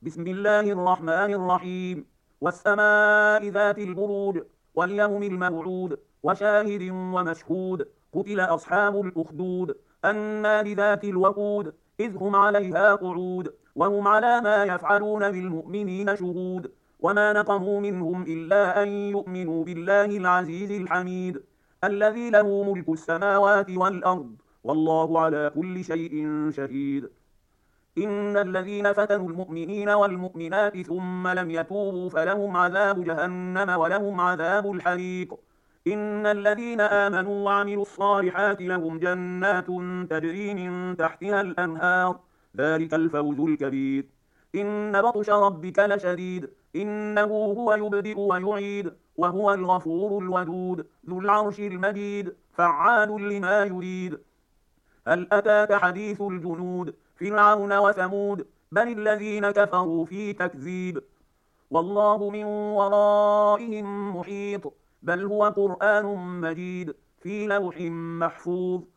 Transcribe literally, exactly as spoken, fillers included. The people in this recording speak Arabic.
بسم الله الرحمن الرحيم. والسماء ذات البروج واليوم الموعود وشاهد ومشهود. قتل أصحاب الأخدود النار ذات الوقود إذ هم عليها قعود وهم على ما يفعلون بالمؤمنين شهود. وما نقموا منهم إلا أن يؤمنوا بالله العزيز الحميد الذي له ملك السماوات والأرض والله على كل شيء شهيد. إن الذين فتنوا المؤمنين والمؤمنات ثم لم يتوبوا فلهم عذاب جهنم ولهم عذاب الحريق. إن الذين آمنوا وعملوا الصالحات لهم جنات تجري من تحتها الأنهار ذلك الفوز الكبير. إن بطش ربك لشديد إنه هو يبدئ ويعيد وهو الغفور الودود ذو العرش المجيد فعال لما يريد. هل أتاك حديث الجنود فرعون وثمود بل الذين كفروا في تكذيب والله من ورائهم محيط بل هو قرآن مجيد في لوح محفوظ